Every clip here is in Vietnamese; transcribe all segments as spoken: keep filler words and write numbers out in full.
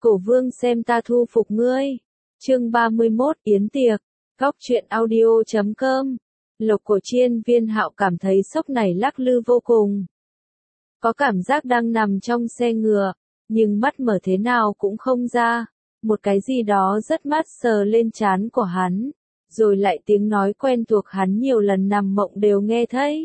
Cổ vương xem ta thu phục ngươi. Chương ba mươi mốt Yến tiệc. Góc truyện audio chấm com. Lộc Cổ Chiên Viên Hạo cảm thấy sốc này lắc lư vô cùng. Có cảm giác đang nằm trong xe ngựa, nhưng mắt mở thế nào cũng không ra. Một cái gì đó rất mát sờ lên trán của hắn, rồi lại tiếng nói quen thuộc hắn nhiều lần nằm mộng đều nghe thấy.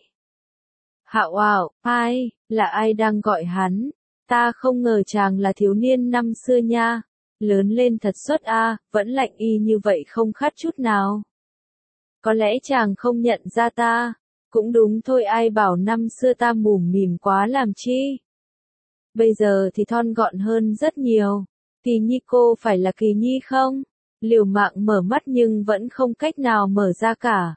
Hạo ảo, ai, là ai đang gọi hắn? Ta không ngờ chàng là thiếu niên năm xưa nha. Lớn lên thật xuất a, vẫn lạnh y như vậy không khát chút nào. Có lẽ chàng không nhận ra ta. Cũng đúng thôi, ai bảo năm xưa ta mủm mỉm quá làm chi. Bây giờ thì thon gọn hơn rất nhiều. Kỳ Nhi cô phải là Kỳ Nhi không? Liều mạng mở mắt nhưng vẫn không cách nào mở ra cả.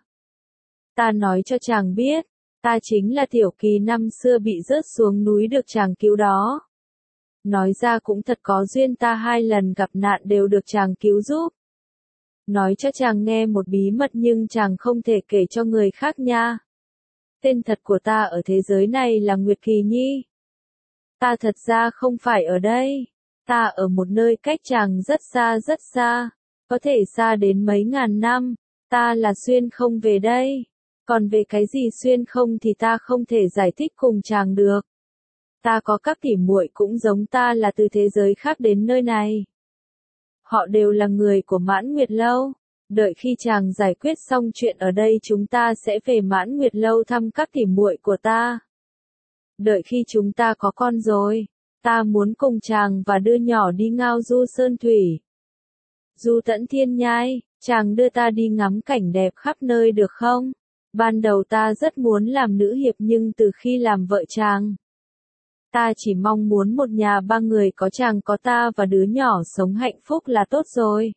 Ta nói cho chàng biết, ta chính là Tiểu Kỳ năm xưa bị rớt xuống núi được chàng cứu đó. Nói ra cũng thật có duyên, ta hai lần gặp nạn đều được chàng cứu giúp. Nói cho chàng nghe một bí mật nhưng chàng không thể kể cho người khác nha. Tên thật của ta ở thế giới này là Nguyệt Kỳ Nhi. Ta thật ra không phải ở đây. Ta ở một nơi cách chàng rất xa rất xa. Có thể xa đến mấy ngàn năm. Ta là xuyên không về đây. Còn về cái gì xuyên không thì ta không thể giải thích cùng chàng được. Ta có các tỉ muội cũng giống ta là từ thế giới khác đến nơi này. Họ đều là người của Mãn Nguyệt Lâu. Đợi khi chàng giải quyết xong chuyện ở đây chúng ta sẽ về Mãn Nguyệt Lâu thăm các tỉ muội của ta. Đợi khi chúng ta có con rồi, ta muốn cùng chàng và đứa nhỏ đi ngao du sơn thủy. Du tận thiên nhai, chàng đưa ta đi ngắm cảnh đẹp khắp nơi được không? Ban đầu ta rất muốn làm nữ hiệp nhưng từ khi làm vợ chàng, ta chỉ mong muốn một nhà ba người có chàng có ta và đứa nhỏ sống hạnh phúc là tốt rồi.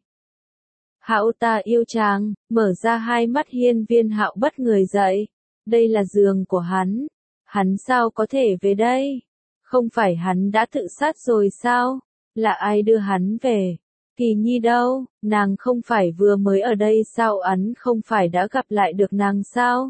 Hạo, ta yêu chàng. Mở ra hai mắt Hiên Viên Hạo bất người dậy. Đây là giường của hắn. Hắn sao có thể về đây? Không phải hắn đã tự sát rồi sao? Là ai đưa hắn về? Kỳ Nhi đâu? Nàng không phải vừa mới ở đây sao? Hắn không phải đã gặp lại được nàng sao?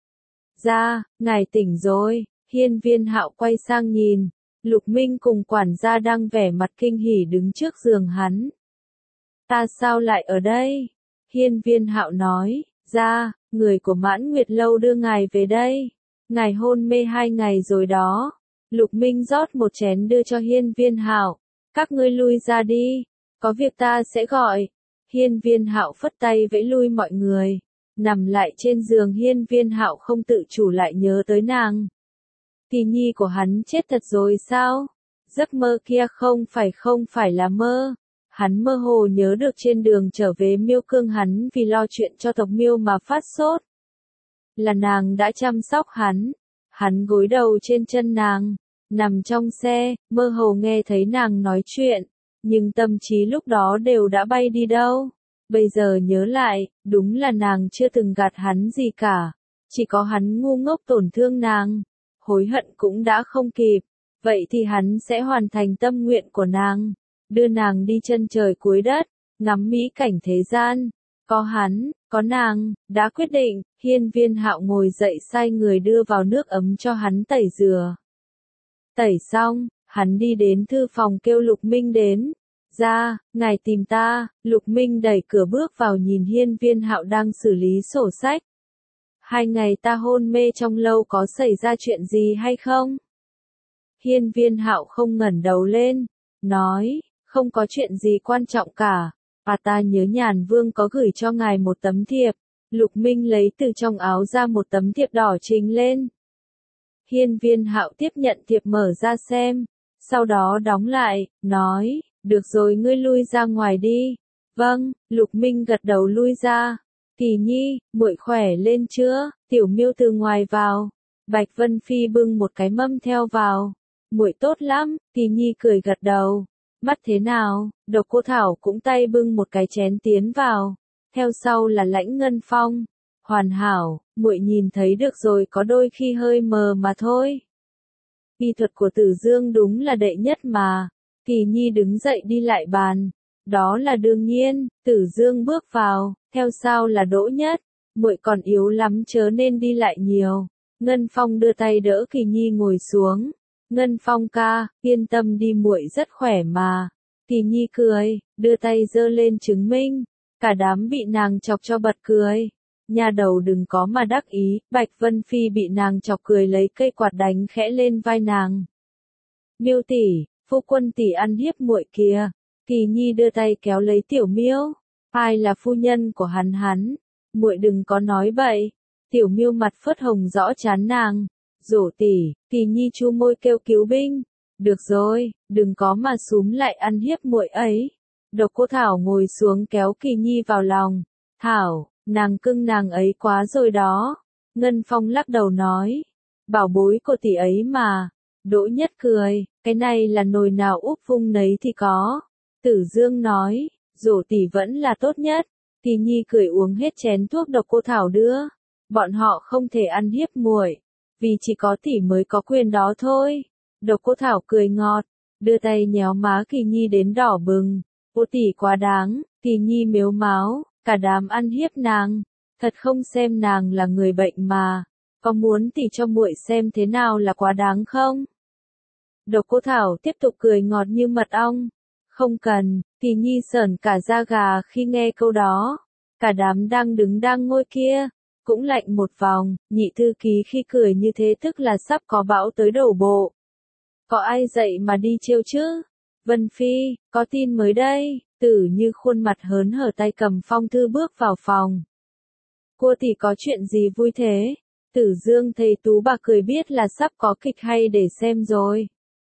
Ra, ngài tỉnh rồi. Hiên Viên Hạo quay sang nhìn. Lục Minh cùng quản gia đang vẻ mặt kinh hỉ đứng trước giường hắn. Ta sao lại ở đây? Hiên Viên Hạo nói, ra, người của Mãn Nguyệt Lâu đưa ngài về đây. Ngài hôn mê hai ngày rồi đó. Lục Minh rót một chén đưa cho Hiên Viên Hạo. Các ngươi lui ra đi. Có việc ta sẽ gọi. Hiên Viên Hạo phất tay vẫy lui mọi người. Nằm lại trên giường Hiên Viên Hạo không tự chủ lại nhớ tới nàng. Kỳ Nhi của hắn chết thật rồi sao? Giấc mơ kia không phải không phải là mơ. Hắn mơ hồ nhớ được trên đường trở về Miêu Cương hắn vì lo chuyện cho tộc Miêu mà phát sốt. Là nàng đã chăm sóc hắn. Hắn gối đầu trên chân nàng. Nằm trong xe, mơ hồ nghe thấy nàng nói chuyện. Nhưng tâm trí lúc đó đều đã bay đi đâu. Bây giờ nhớ lại, đúng là nàng chưa từng gạt hắn gì cả. Chỉ có hắn ngu ngốc tổn thương nàng. Hối hận cũng đã không kịp. Vậy thì hắn sẽ hoàn thành tâm nguyện của nàng. Đưa nàng đi chân trời cuối đất, ngắm mỹ cảnh thế gian. Có hắn, có nàng, đã quyết định. Hiên Viên Hạo ngồi dậy sai người đưa vào nước ấm cho hắn tẩy rửa. Tẩy xong, hắn đi đến thư phòng kêu Lục Minh đến. Ra, ngài tìm ta. Lục Minh đẩy cửa bước vào nhìn Hiên Viên Hạo đang xử lý sổ sách. Hai ngày ta hôn mê trong lâu có xảy ra chuyện gì hay không? Hiên Viên Hạo không ngẩng đầu lên, nói, không có chuyện gì quan trọng cả. À, ta nhớ Nhàn Vương có gửi cho ngài một tấm thiệp. Lục Minh lấy từ trong áo ra một tấm thiệp đỏ trình lên. Hiên Viên Hạo tiếp nhận thiệp mở ra xem, sau đó đóng lại, nói, được rồi ngươi lui ra ngoài đi. Vâng, Lục Minh gật đầu lui ra. Kỳ Nhi, muội khỏe lên chưa? Tiểu Miêu từ ngoài vào. Bạch Vân Phi bưng một cái mâm theo vào. Muội tốt lắm. Kỳ Nhi cười gật đầu. Mắt thế nào? Độc Cô Thảo cũng tay bưng một cái chén tiến vào. Theo sau là Lãnh Ngân Phong. Hoàn hảo, muội nhìn thấy được rồi, có đôi khi hơi mờ mà thôi. Y thuật của Tử Dương đúng là đệ nhất mà. Kỳ Nhi đứng dậy đi lại bàn. Đó là đương nhiên. Tử Dương bước vào, theo sau là Đỗ Nhất. Muội còn yếu lắm chớ nên đi lại nhiều. Ngân Phong đưa tay đỡ Kỳ Nhi ngồi xuống. Ngân Phong ca, yên tâm đi muội rất khỏe mà. Kỳ Nhi cười, đưa tay giơ lên chứng minh, cả đám bị nàng chọc cho bật cười. Nhà đầu đừng có mà đắc ý, Bạch Vân Phi bị nàng chọc cười lấy cây quạt đánh khẽ lên vai nàng. Miêu tỷ, phu quân tỷ ăn hiếp muội kìa. Kỳ Nhi đưa tay kéo lấy Tiểu Miêu. Ai là phu nhân của hắn hắn? Muội đừng có nói bậy. Tiểu Miêu mặt phớt hồng rõ chán nàng. Dỗ tỷ, Kỳ Nhi chu môi kêu cứu binh. Được rồi, đừng có mà xúm lại ăn hiếp muội ấy. Độc Cô Thảo ngồi xuống kéo Kỳ Nhi vào lòng. Thảo, nàng cưng nàng ấy quá rồi đó. Ngân Phong lắc đầu nói. Bảo bối của tỷ ấy mà. Đỗ Nhất cười, cái này là nồi nào úp vung nấy thì có. Tử Dương nói, Dỗ tỷ vẫn là tốt nhất. Kỳ Nhi cười uống hết chén thuốc Độc Cô Thảo đưa. Bọn họ không thể ăn hiếp muội, vì chỉ có tỷ mới có quyền đó thôi. Độc Cô Thảo cười ngọt, đưa tay nhéo má Kỳ Nhi đến đỏ bừng. Ô tỷ quá đáng, Kỳ Nhi mếu máo, cả đám ăn hiếp nàng, thật không xem nàng là người bệnh mà. Có muốn tỷ cho muội xem thế nào là quá đáng không? Độc Cô Thảo tiếp tục cười ngọt như mật ong. Không cần, Kỳ Nhi sởn cả da gà khi nghe câu đó. Cả đám đang đứng đang ngồi kia, cũng lạnh một vòng, nhị thư ký khi cười như thế tức là sắp có bão tới đổ bộ. Có ai dậy mà đi trêu chứ? Vân Phi, có tin mới đây. Tử Như khuôn mặt hớn hở tay cầm phong thư bước vào phòng. Cô tỷ có chuyện gì vui thế? Tử Dương thấy Tú bà cười biết là sắp có kịch hay để xem rồi.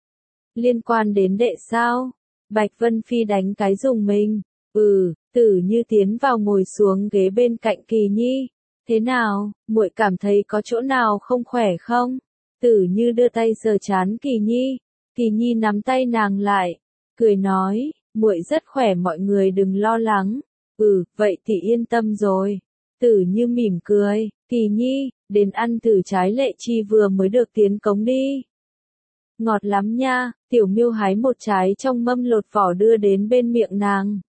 Liên quan đến đệ sao? Bạch Vân Phi đánh cái rùng mình. Ừ, Tử Như tiến vào ngồi xuống ghế bên cạnh Kỳ Nhi. Thế nào, muội cảm thấy có chỗ nào không khỏe không? Tử Như đưa tay sờ trán Kỳ Nhi. Kỳ Nhi nắm tay nàng lại, cười nói, muội rất khỏe mọi người đừng lo lắng. Ừ, vậy thì yên tâm rồi. Tử Như mỉm cười, Kỳ Nhi, đến ăn thử trái lệ chi vừa mới được tiến cống đi. Ngọt lắm nha, Tiểu Miêu hái một trái trong mâm lột vỏ đưa đến bên miệng nàng.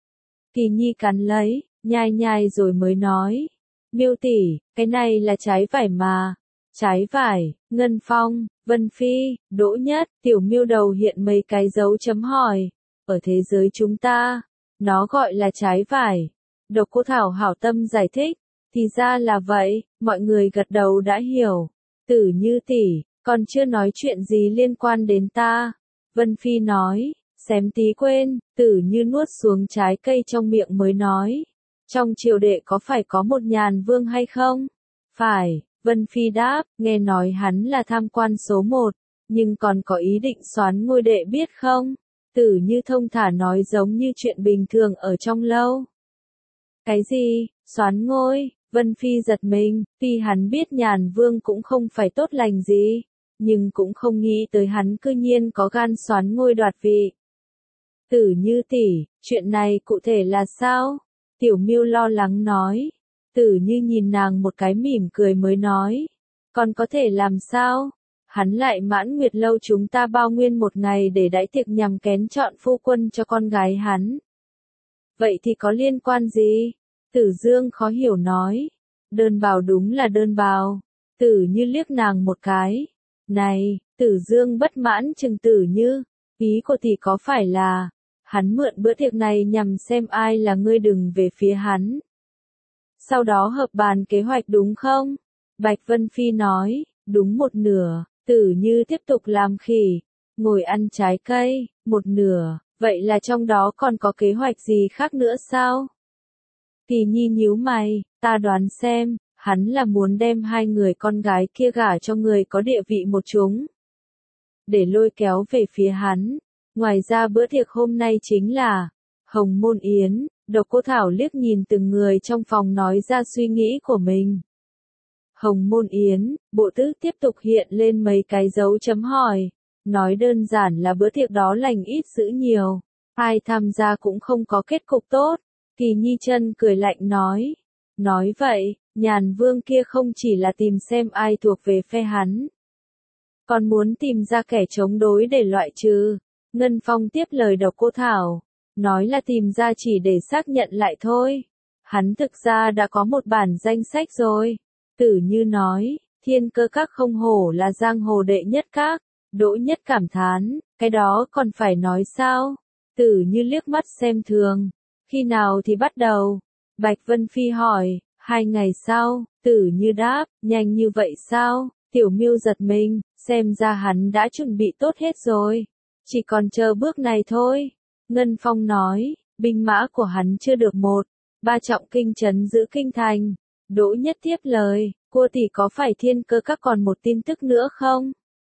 Kỳ Nhi cắn lấy, nhai nhai rồi mới nói, Miêu tỷ, cái này là trái vải mà. Trái vải, Ngân Phong, Vân Phi, Đỗ Nhất, Tiểu Miêu đầu hiện mấy cái dấu chấm hỏi. Ở thế giới chúng ta, nó gọi là trái vải. Độc Cô Thảo hảo tâm giải thích, thì ra là vậy, mọi người gật đầu đã hiểu. Tử Như tỷ, còn chưa nói chuyện gì liên quan đến ta. Vân Phi nói, xém tí quên, Tử Như nuốt xuống trái cây trong miệng mới nói. Trong triều đệ có phải có một nhàn vương hay không? Phải. Vân Phi đáp, nghe nói hắn là tham quan số một, nhưng còn có ý định soán ngôi đệ biết không? Tử Như thông thả nói giống như chuyện bình thường ở trong lâu. Cái gì, soán ngôi? Vân Phi giật mình, tuy hắn biết Nhàn Vương cũng không phải tốt lành gì, nhưng cũng không nghĩ tới hắn cư nhiên có gan soán ngôi đoạt vị. Tử Như tỷ, chuyện này cụ thể là sao? Tiểu Miêu lo lắng nói. Tử Như nhìn nàng một cái mỉm cười mới nói. Còn có thể làm sao? Hắn lại Mãn Nguyệt lâu chúng ta bao nguyên một ngày để đãi tiệc nhằm kén chọn phu quân cho con gái hắn. Vậy thì có liên quan gì? Tử Dương khó hiểu nói. Đơn bào đúng là đơn bào. Tử Như liếc nàng một cái. Này, Tử Dương bất mãn chừng Tử Như. Ý của thì có phải là, hắn mượn bữa tiệc này nhằm xem ai là ngươi đừng về phía hắn. Sau đó hợp bàn kế hoạch đúng không? Bạch Vân Phi nói, đúng một nửa. Tử Như tiếp tục làm khỉ, ngồi ăn trái cây, một nửa, vậy là trong đó còn có kế hoạch gì khác nữa sao? Kỳ Nhi nhíu mày, ta đoán xem, hắn là muốn đem hai người con gái kia gả cho người có địa vị một chúng. Để lôi kéo về phía hắn. Ngoài ra bữa tiệc hôm nay chính là Hồng Môn Yến. Độc Cô Thảo liếc nhìn từng người trong phòng nói ra suy nghĩ của mình. Hồng Môn Yến, bộ tước tiếp tục hiện lên mấy cái dấu chấm hỏi. Nói đơn giản là bữa tiệc đó lành ít dữ nhiều. Ai tham gia cũng không có kết cục tốt. Kỳ Nhi chân cười lạnh nói. Nói vậy, Nhàn Vương kia không chỉ là tìm xem ai thuộc về phe hắn. Còn muốn tìm ra kẻ chống đối để loại trừ. Ngân Phong tiếp lời Độc Cô Thảo. Nói là tìm ra chỉ để xác nhận lại thôi. Hắn thực ra đã có một bản danh sách rồi. Tử Như nói, Thiên Cơ Các không hổ là giang hồ đệ nhất các. Đỗ Nhất cảm thán, cái đó còn phải nói sao? Tử Như liếc mắt xem thường. Khi nào thì bắt đầu? Bạch Vân Phi hỏi. Hai ngày sau, Tử Như đáp. Nhanh như vậy sao? Tiểu Miêu giật mình, xem ra hắn đã chuẩn bị tốt hết rồi. Chỉ còn chờ bước này thôi. Ngân Phong nói, binh mã của hắn chưa được một. Ba trọng kinh trấn giữ kinh thành. Đỗ Nhất tiếp lời, cô tỷ có phải thiên cơ các còn một tin tức nữa không?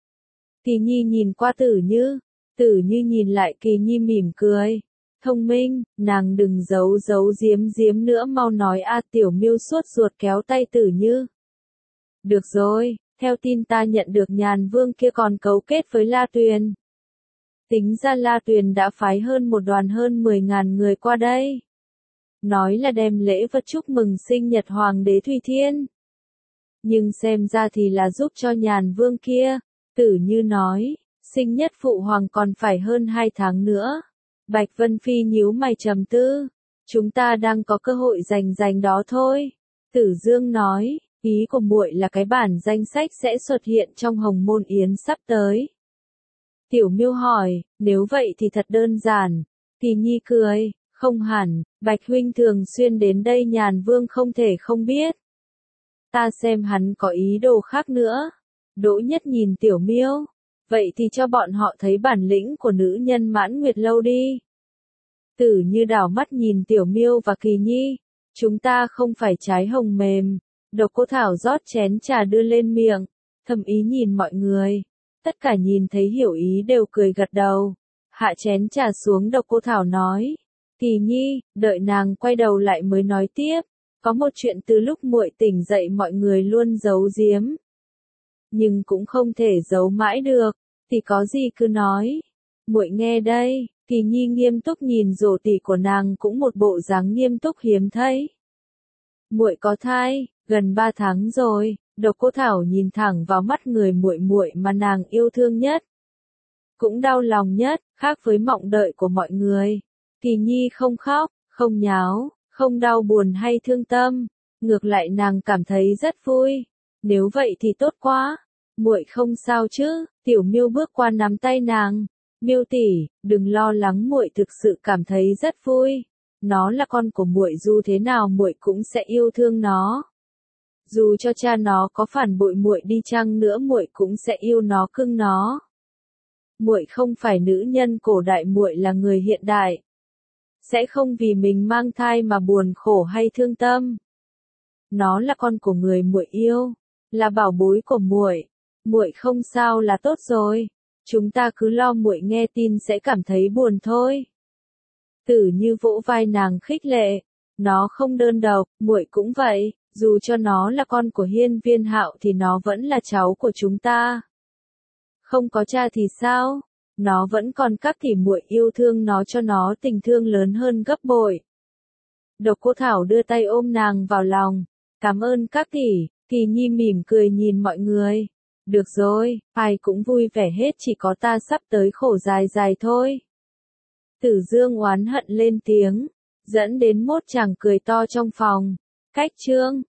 Kỳ Nhi nhìn qua Tử Như. Tử Như nhìn lại Kỳ Nhi mỉm cười. Thông minh, nàng đừng giấu giấu giếm giếm nữa, mau nói a. Tiểu Miêu suốt ruột kéo tay Tử Như. Được rồi, theo tin ta nhận được Nhàn Vương kia còn cấu kết với La Tuyền. Tính ra La Tuyền đã phái hơn một đoàn hơn mười ngàn người qua đây. Nói là đem lễ vật chúc mừng sinh nhật Hoàng đế Thùy Thiên. Nhưng xem ra thì là giúp cho Nhàn Vương kia. Tử Như nói, sinh nhất phụ hoàng còn phải hơn hai tháng nữa. Bạch Vân Phi nhíu mày trầm tư. Chúng ta đang có cơ hội giành giành đó thôi. Tử Dương nói, ý của muội là cái bản danh sách sẽ xuất hiện trong Hồng Môn Yến sắp tới. Tiểu Miêu hỏi, nếu vậy thì thật đơn giản. Kỳ Nhi cười, không hẳn, Bạch huynh thường xuyên đến đây Nhàn Vương không thể không biết. Ta xem hắn có ý đồ khác nữa. Đỗ Nhất nhìn Tiểu Miêu. Vậy thì cho bọn họ thấy bản lĩnh của nữ nhân Mãn Nguyệt Lâu đi. Tử Như đảo mắt nhìn Tiểu Miêu và Kỳ Nhi. Chúng ta không phải trái hồng mềm. Độc Cô Thảo rót chén trà đưa lên miệng. Thầm ý nhìn mọi người. Tất cả nhìn thấy hiểu ý đều cười gật đầu. Hạ chén trà xuống, Độc Cô Thảo nói. Kỳ Nhi, đợi nàng quay đầu lại mới nói tiếp. Có một chuyện từ lúc muội tỉnh dậy mọi người luôn giấu giếm. Nhưng cũng không thể giấu mãi được. Thì có gì cứ nói. Muội nghe đây. Kỳ Nhi nghiêm túc nhìn rổ tỷ của nàng, cũng một bộ dáng nghiêm túc hiếm thấy. Muội có thai, gần ba tháng rồi. Độc Cô Thảo nhìn thẳng vào mắt người muội muội mà nàng yêu thương nhất. Cũng đau lòng nhất, khác với mong đợi của mọi người. Kỳ Nhi không khóc, không nháo, không đau buồn hay thương tâm. Ngược lại nàng cảm thấy rất vui. Nếu vậy thì tốt quá. Muội không sao chứ? Tiểu Miêu bước qua nắm tay nàng. Miêu tỷ, đừng lo lắng, muội thực sự cảm thấy rất vui. Nó là con của muội, dù thế nào muội cũng sẽ yêu thương nó. Dù cho cha nó có phản bội muội đi chăng nữa, muội cũng sẽ yêu nó, cưng nó. Muội không phải nữ nhân cổ đại, muội là người hiện đại. Sẽ không vì mình mang thai mà buồn khổ hay thương tâm. Nó là con của người muội yêu, là bảo bối của muội. Muội không sao là tốt rồi. Chúng ta cứ lo muội nghe tin sẽ cảm thấy buồn thôi. Tử Như vỗ vai nàng khích lệ. Nó không đơn độc, muội cũng vậy. Dù cho nó là con của Hiên Viên Hạo thì nó vẫn là cháu của chúng ta. Không có cha thì sao? Nó vẫn còn các tỷ muội yêu thương nó, cho nó tình thương lớn hơn gấp bội. Độc Cô Thảo đưa tay ôm nàng vào lòng. Cảm ơn các tỷ. Kỳ Nhi mỉm cười nhìn mọi người. Được rồi, ai cũng vui vẻ hết, chỉ có ta sắp tới khổ dài dài thôi. Tử Dương oán hận lên tiếng, dẫn đến mốt chàng cười to trong phòng. Cách chương